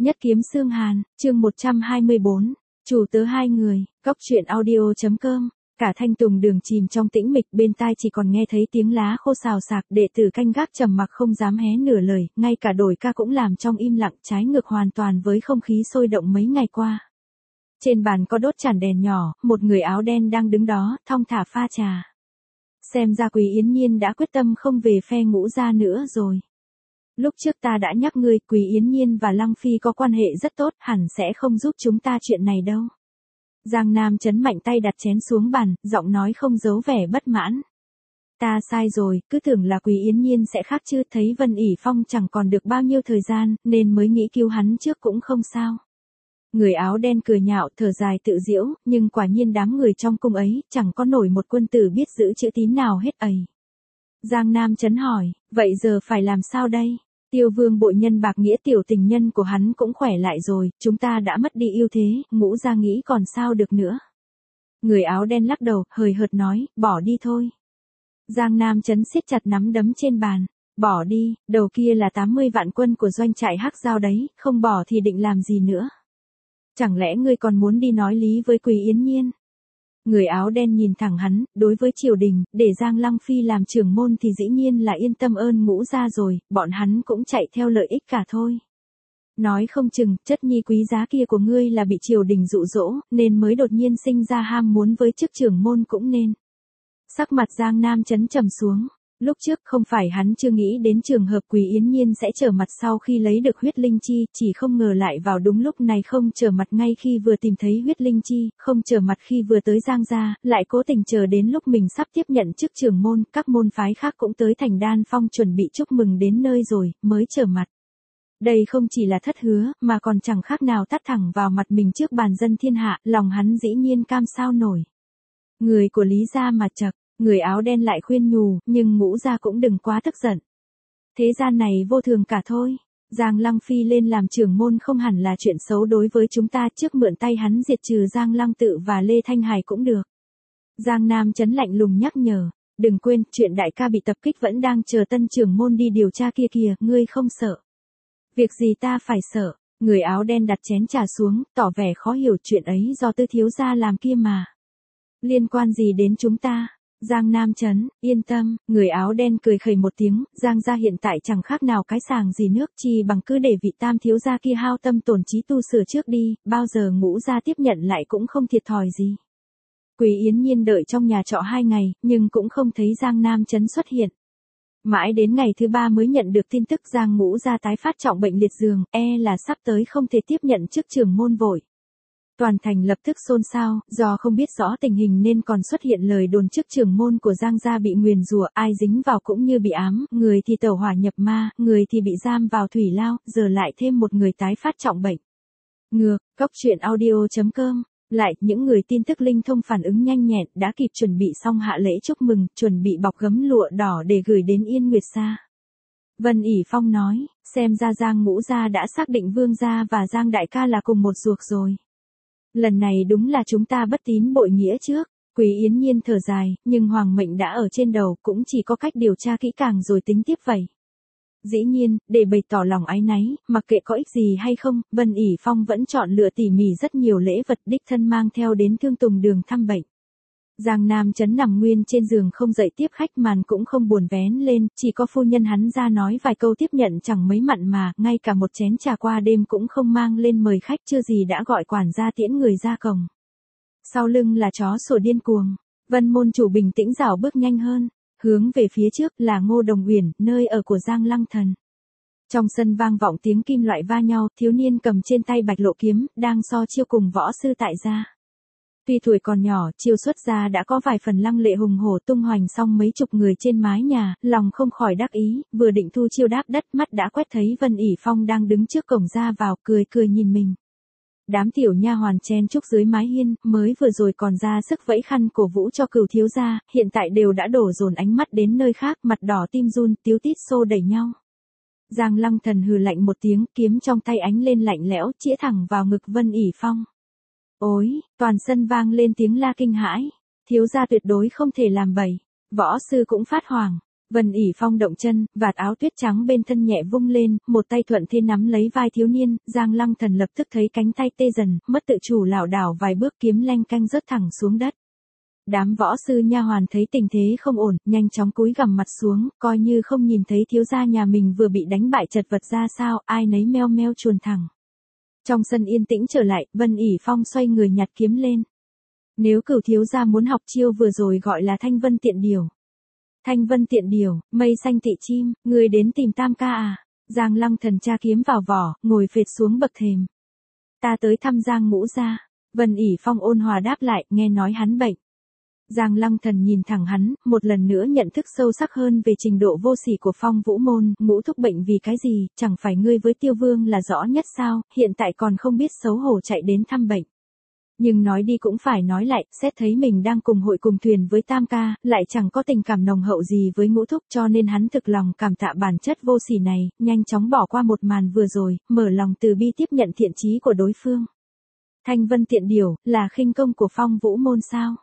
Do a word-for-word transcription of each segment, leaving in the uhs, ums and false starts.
Nhất kiếm xương hàn, chương một trăm hai mươi bốn, chủ tớ hai người, cóc truyện audio.com, cả Thanh Tùng đường chìm trong tĩnh mịch, bên tai chỉ còn nghe thấy tiếng lá khô xào xạc, đệ tử canh gác trầm mặc không dám hé nửa lời, ngay cả đổi ca cũng làm trong im lặng, trái ngược hoàn toàn với không khí sôi động mấy ngày qua. Trên bàn có đốt chản đèn nhỏ, một người áo đen đang đứng đó, thong thả pha trà. Xem ra Quý Yến Nhiên đã quyết tâm không về phe Ngũ gia nữa rồi. Lúc trước ta đã nhắc ngươi, Quý Yến Nhiên và Lăng Phi có quan hệ rất tốt, hẳn sẽ không giúp chúng ta chuyện này đâu. Giang Nam chấn mạnh tay đặt chén xuống bàn, giọng nói không giấu vẻ bất mãn. Ta sai rồi, cứ tưởng là Quý Yến Nhiên sẽ khác chứ, thấy Vân ỉ Phong chẳng còn được bao nhiêu thời gian, nên mới nghĩ cứu hắn trước cũng không sao. Người áo đen cười nhạo, thở dài tự giễu, nhưng quả nhiên đám người trong cung ấy, chẳng có nổi một quân tử biết giữ chữ tín nào hết ầy. Giang Nam chấn hỏi, vậy giờ phải làm sao đây? Tiêu Vương bội nhân bạc nghĩa, tiểu tình nhân của hắn cũng khỏe lại rồi, chúng ta đã mất đi ưu thế, Ngũ gia nghĩ còn sao được nữa. Người áo đen lắc đầu, hời hợt nói, bỏ đi thôi. Giang Nam chấn siết chặt nắm đấm trên bàn, bỏ đi, đầu kia là tám mươi vạn quân của doanh trại Hắc Giao đấy, không bỏ thì định làm gì nữa? Chẳng lẽ ngươi còn muốn đi nói lý với Quý Yến Nhiên? Người áo đen nhìn thẳng hắn, đối với triều đình, để Giang Lăng Phi làm trưởng môn thì dĩ nhiên là yên tâm ơn Ngũ gia rồi, bọn hắn cũng chạy theo lợi ích cả thôi. Nói không chừng, chất nhi quý giá kia của ngươi là bị triều đình dụ dỗ, nên mới đột nhiên sinh ra ham muốn với chức trưởng môn cũng nên. Sắc mặt Giang Nam chấn trầm xuống. Lúc trước không phải hắn chưa nghĩ đến trường hợp Quý Yến Nhiên sẽ trở mặt sau khi lấy được huyết linh chi, chỉ không ngờ lại vào đúng lúc này không trở mặt ngay khi vừa tìm thấy huyết linh chi, không trở mặt khi vừa tới Giang gia, lại cố tình chờ đến lúc mình sắp tiếp nhận chức trưởng môn, các môn phái khác cũng tới Thành Đan Phong chuẩn bị chúc mừng đến nơi rồi, mới trở mặt. Đây không chỉ là thất hứa, mà còn chẳng khác nào tát thẳng vào mặt mình trước bàn dân thiên hạ, lòng hắn dĩ nhiên cam sao nổi. Người của Lý gia mà chậc. Người áo đen lại khuyên nhủ, nhưng Ngũ gia cũng đừng quá tức giận. Thế gian này vô thường cả thôi. Giang Lăng Phi lên làm trưởng môn không hẳn là chuyện xấu đối với chúng ta, trước mượn tay hắn diệt trừ Giang Lăng Tự và Lê Thanh Hải cũng được. Giang Nam chấn lạnh lùng nhắc nhở, đừng quên, chuyện đại ca bị tập kích vẫn đang chờ tân trưởng môn đi điều tra kia kìa, ngươi không sợ. Việc gì ta phải sợ? Người áo đen đặt chén trà xuống, tỏ vẻ khó hiểu, chuyện ấy do Tư thiếu gia làm kia mà. Liên quan gì đến chúng ta? Giang Nam chấn, yên tâm, người áo đen cười khẩy một tiếng, Giang gia hiện tại chẳng khác nào cái sàng gì nước, chi bằng cứ để vị tam thiếu gia kia hao tâm tổn trí tu sửa trước đi, bao giờ Ngũ gia tiếp nhận lại cũng không thiệt thòi gì. Quý Yến Nhiên đợi trong nhà trọ hai ngày, nhưng cũng không thấy Giang Nam chấn xuất hiện. Mãi đến ngày thứ ba mới nhận được tin tức Giang Ngũ gia tái phát trọng bệnh liệt giường, e là sắp tới không thể tiếp nhận chức trưởng môn vội. Toàn thành lập tức xôn xao, do không biết rõ tình hình nên còn xuất hiện lời đồn chức trưởng môn của Giang gia bị nguyền rủa, ai dính vào cũng như bị ám, người thì tẩu hỏa nhập ma, người thì bị giam vào thủy lao, giờ lại thêm một người tái phát trọng bệnh. Ngược, cóc truyện audio.com, lại những người tin tức linh thông phản ứng nhanh nhẹn, đã kịp chuẩn bị xong hạ lễ chúc mừng, chuẩn bị bọc gấm lụa đỏ để gửi đến Yên Nguyệt Sa. Vân ỉ Phong nói, xem ra Giang Ngũ gia đã xác định Vương gia và Giang đại ca là cùng một ruột rồi. Lần này đúng là chúng ta bất tín bội nghĩa trước. Quý Yến Nhiên thở dài, nhưng hoàng mệnh đã ở trên đầu, cũng chỉ có cách điều tra kỹ càng rồi tính tiếp vậy. Dĩ nhiên, để bày tỏ lòng áy náy, mặc kệ có ích gì hay không, Vân ỉ Phong vẫn chọn lựa tỉ mỉ rất nhiều lễ vật đích thân mang theo đến Thương Tùng đường thăm bệnh. Giang Nam chấn nằm nguyên trên giường không dậy tiếp khách, màn cũng không buồn vén lên, chỉ có phu nhân hắn ra nói vài câu tiếp nhận chẳng mấy mặn mà, ngay cả một chén trà qua đêm cũng không mang lên mời khách, chưa gì đã gọi quản gia tiễn người ra cổng. Sau lưng là chó sủa điên cuồng, Vân môn chủ bình tĩnh dảo bước nhanh hơn, hướng về phía trước là Ngô Đồng Uyển, nơi ở của Giang Lăng Thần. Trong sân vang vọng tiếng kim loại va nhau, thiếu niên cầm trên tay bạch lộ kiếm, đang so chiêu cùng võ sư tại gia. Tuy tuổi còn nhỏ, chiêu xuất ra đã có vài phần lăng lệ hùng hổ, tung hoành xong mấy chục người trên mái nhà, lòng không khỏi đắc ý, vừa định thu chiêu đáp đất, mắt đã quét thấy Vân ỉ Phong đang đứng trước cổng ra vào, cười cười nhìn mình. Đám tiểu nha hoàn chen chúc dưới mái hiên, mới vừa rồi còn ra sức vẫy khăn cổ vũ cho Cửu thiếu gia, hiện tại đều đã đổ dồn ánh mắt đến nơi khác, mặt đỏ tim run, tíu tít xô đẩy nhau. Giang Lăng Thần hừ lạnh một tiếng, kiếm trong tay ánh lên lạnh lẽo, chĩa thẳng vào ngực Vân ỉ Phong. Ôi, toàn sân vang lên tiếng la kinh hãi, thiếu gia tuyệt đối không thể làm bậy. Võ sư cũng phát hoảng, Vân ỉ phong động chân, vạt áo tuyết trắng bên thân nhẹ vung lên, một tay thuận thế nắm lấy vai thiếu niên, Giang Lăng Thần lập tức thấy cánh tay tê dần, mất tự chủ lảo đảo vài bước kiếm leng canh rớt thẳng xuống đất. Đám võ sư nha hoàn thấy tình thế không ổn, nhanh chóng cúi gằm mặt xuống, coi như không nhìn thấy thiếu gia nhà mình vừa bị đánh bại chật vật ra sao, ai nấy meo meo chuồn thẳng. Trong sân yên tĩnh trở lại, Vân ỉ phong xoay người nhặt kiếm lên. Nếu Cửu thiếu gia muốn học chiêu vừa rồi gọi là Thanh Vân tiện điều. Thanh Vân tiện điều, mây xanh tị chim, người đến tìm Tam ca à? Giang Lăng Thần tra kiếm vào vỏ, ngồi phệt xuống bậc thềm. Ta tới thăm Giang ngũ gia. Vân ỉ phong ôn hòa đáp lại, nghe nói hắn bệnh. Giang Lăng Thần nhìn thẳng hắn, một lần nữa nhận thức sâu sắc hơn về trình độ vô sỉ của Phong Vũ Môn, ngũ thúc bệnh vì cái gì, chẳng phải ngươi với Tiêu Vương là rõ nhất sao, hiện tại còn không biết xấu hổ chạy đến thăm bệnh. Nhưng nói đi cũng phải nói lại, xét thấy mình đang cùng hội cùng thuyền với Tam ca, lại chẳng có tình cảm nồng hậu gì với ngũ thúc cho nên hắn thực lòng cảm tạ bản chất vô sỉ này, nhanh chóng bỏ qua một màn vừa rồi, mở lòng từ bi tiếp nhận thiện chí của đối phương. Thanh Vân tiện điều, là khinh công của Phong Vũ Môn sao?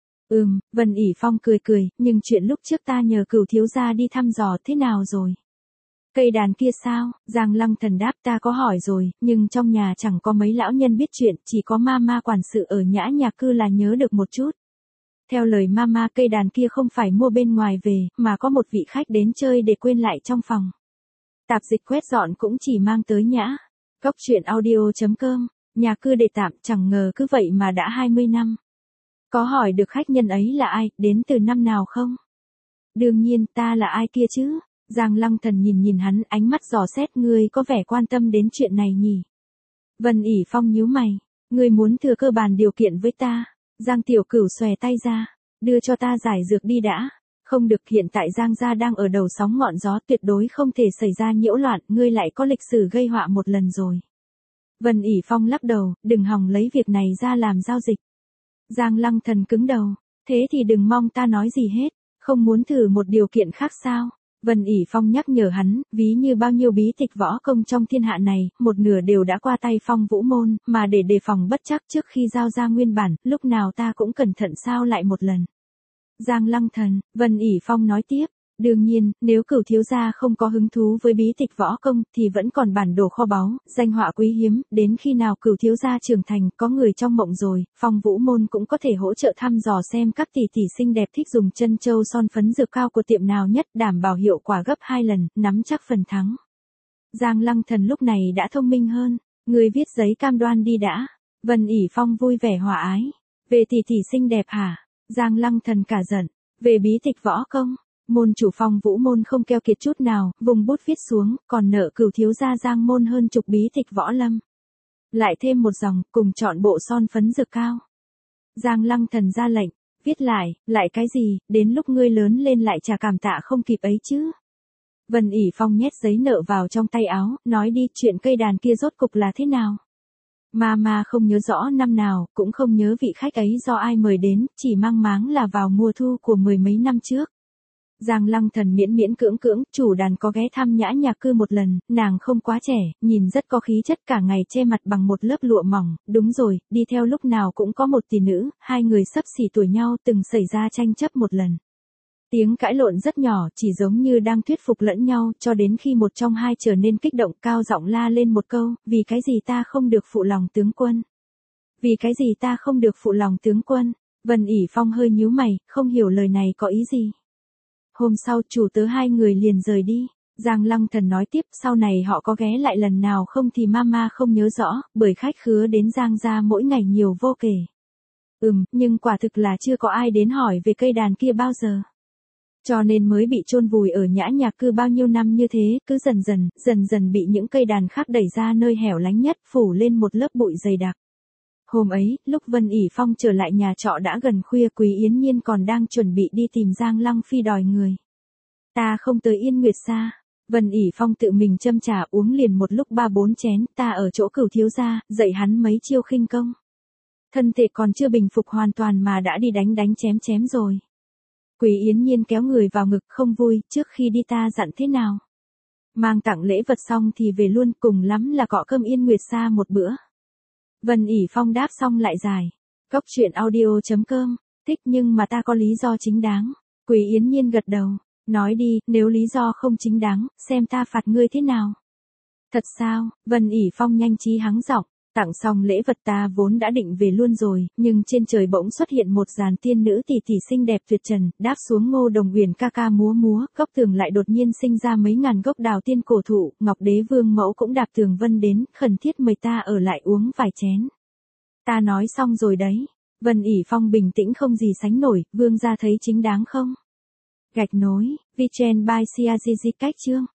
Ừm, Vân ỉ phong cười cười, nhưng chuyện lúc trước ta nhờ Cửu thiếu gia đi thăm dò thế nào rồi? Cây đàn kia sao? Giang Lăng Thần đáp ta có hỏi rồi, nhưng trong nhà chẳng có mấy lão nhân biết chuyện, chỉ có mama quản sự ở Nhã Nhạc Cư là nhớ được một chút. Theo lời mama cây đàn kia không phải mua bên ngoài về, mà có một vị khách đến chơi để quên lại trong phòng. Tạp dịch quét dọn cũng chỉ mang tới Nhã. Góc truyện audio chấm com, nhà cư để tạm, chẳng ngờ cứ vậy mà đã hai mươi năm. Có hỏi được khách nhân ấy là ai, đến từ năm nào không? Đương nhiên, ta là ai kia chứ? Giang Lăng Thần nhìn nhìn hắn, ánh mắt dò xét, ngươi có vẻ quan tâm đến chuyện này nhỉ? Vân ỉ phong nhíu mày, ngươi muốn thừa cơ bàn điều kiện với ta? Giang Tiểu Cửu xòe tay ra, đưa cho ta giải dược đi đã. Không được, hiện tại Giang gia đang ở đầu sóng ngọn gió, tuyệt đối không thể xảy ra nhiễu loạn, ngươi lại có lịch sử gây họa một lần rồi. Vân ỉ phong lắc đầu, đừng hòng lấy việc này ra làm giao dịch. Giang Lăng Thần cứng đầu, thế thì đừng mong ta nói gì hết, không muốn thử một điều kiện khác sao? Vân ỉ phong nhắc nhở hắn, ví như bao nhiêu bí tịch võ công trong thiên hạ này, một nửa đều đã qua tay Phong Vũ Môn, mà để đề phòng bất chắc trước khi giao ra nguyên bản, lúc nào ta cũng cẩn thận sao lại một lần. Giang Lăng Thần, Vân ỉ phong nói tiếp. Đương nhiên, nếu Cửu thiếu gia không có hứng thú với bí tịch võ công thì vẫn còn bản đồ kho báu, danh họa quý hiếm, đến khi nào Cửu thiếu gia trưởng thành, có người trong mộng rồi, Phong Vũ Môn cũng có thể hỗ trợ thăm dò xem các tỷ tỷ xinh đẹp thích dùng chân châu son phấn dược cao của tiệm nào nhất, đảm bảo hiệu quả gấp hai lần, nắm chắc phần thắng. Giang Lăng Thần lúc này đã thông minh hơn, người viết giấy cam đoan đi đã. Vân ỉ phong vui vẻ hòa ái. Về tỷ tỷ xinh đẹp hả? Giang Lăng Thần cả giận. Về bí tịch võ công. Môn chủ Phong Vũ Môn không keo kiệt chút nào, vùng bút viết xuống, còn nợ Cửu thiếu gia Giang môn hơn chục bí tịch võ lâm. Lại thêm một dòng, cùng chọn bộ son phấn dược cao. Giang Lăng Thần ra lệnh, viết lại, lại cái gì, đến lúc ngươi lớn lên lại chả cảm tạ không kịp ấy chứ. Vân ỉ phong nhét giấy nợ vào trong tay áo, nói đi, chuyện cây đàn kia rốt cục là thế nào? Mama không nhớ rõ năm nào, cũng không nhớ vị khách ấy do ai mời đến, chỉ mang máng là vào mùa thu của mười mấy năm trước. Giang Lăng Thần miễn miễn cưỡng cưỡng, chủ đàn có ghé thăm Nhã Nhạc Cư một lần, nàng không quá trẻ, nhìn rất có khí chất, cả ngày che mặt bằng một lớp lụa mỏng, đúng rồi, đi theo lúc nào cũng có một tỷ nữ, hai người xấp xỉ tuổi nhau, từng xảy ra tranh chấp một lần. Tiếng cãi lộn rất nhỏ, chỉ giống như đang thuyết phục lẫn nhau, cho đến khi một trong hai trở nên kích động, cao giọng la lên một câu, vì cái gì ta không được phụ lòng tướng quân? Vì cái gì ta không được phụ lòng tướng quân? Vân ỉ phong hơi nhíu mày, không hiểu lời này có ý gì. Hôm sau chủ tớ hai người liền rời đi. Giang Lăng Thần nói tiếp, sau này họ có ghé lại lần nào không thì mama không nhớ rõ, bởi khách khứa đến Giang gia mỗi ngày nhiều vô kể. Ừm, nhưng quả thực là chưa có ai đến hỏi về cây đàn kia bao giờ. Cho nên mới bị chôn vùi ở Nhã Nhạc Cư bao nhiêu năm như thế, cứ dần dần, dần dần bị những cây đàn khác đẩy ra nơi hẻo lánh nhất, phủ lên một lớp bụi dày đặc. Hôm ấy, lúc Vân ỉ phong trở lại nhà trọ đã gần khuya, Quý Yến Nhiên còn đang chuẩn bị đi tìm Giang Lăng Phi đòi người. Ta không tới Yên Nguyệt Sa. Vân ỉ phong tự mình châm trà uống liền một lúc ba bốn chén, ta ở chỗ Cửu thiếu gia, dạy hắn mấy chiêu khinh công. Thân thể còn chưa bình phục hoàn toàn mà đã đi đánh đánh chém chém rồi. Quý Yến Nhiên kéo người vào ngực, không vui, trước khi đi ta dặn thế nào? Mang tặng lễ vật xong thì về luôn, cùng lắm là cọ cơm Yên Nguyệt Sa một bữa. Vân ỉ phong đáp xong lại dài. Góc truyện audio chấm com, thích nhưng mà ta có lý do chính đáng. Quý Yến Nhiên gật đầu. Nói đi, nếu lý do không chính đáng, xem ta phạt ngươi thế nào. Thật sao? Vân ỉ Phong nhanh trí hắng giọng. Tặng xong lễ vật ta vốn đã định về luôn rồi, nhưng trên trời bỗng xuất hiện một dàn tiên nữ tỷ tỷ xinh đẹp tuyệt trần, đáp xuống Ngô Đồng Uyển ca ca múa múa, góc tường lại đột nhiên sinh ra mấy ngàn gốc đào tiên cổ thụ, Ngọc Đế Vương mẫu cũng đạp tường vân đến, khẩn thiết mời ta ở lại uống vài chén. Ta nói xong rồi đấy. Vân ỉ Phong bình tĩnh không gì sánh nổi, vương gia thấy chính đáng không? Gạch nối, Vichen by Siazi cách chương.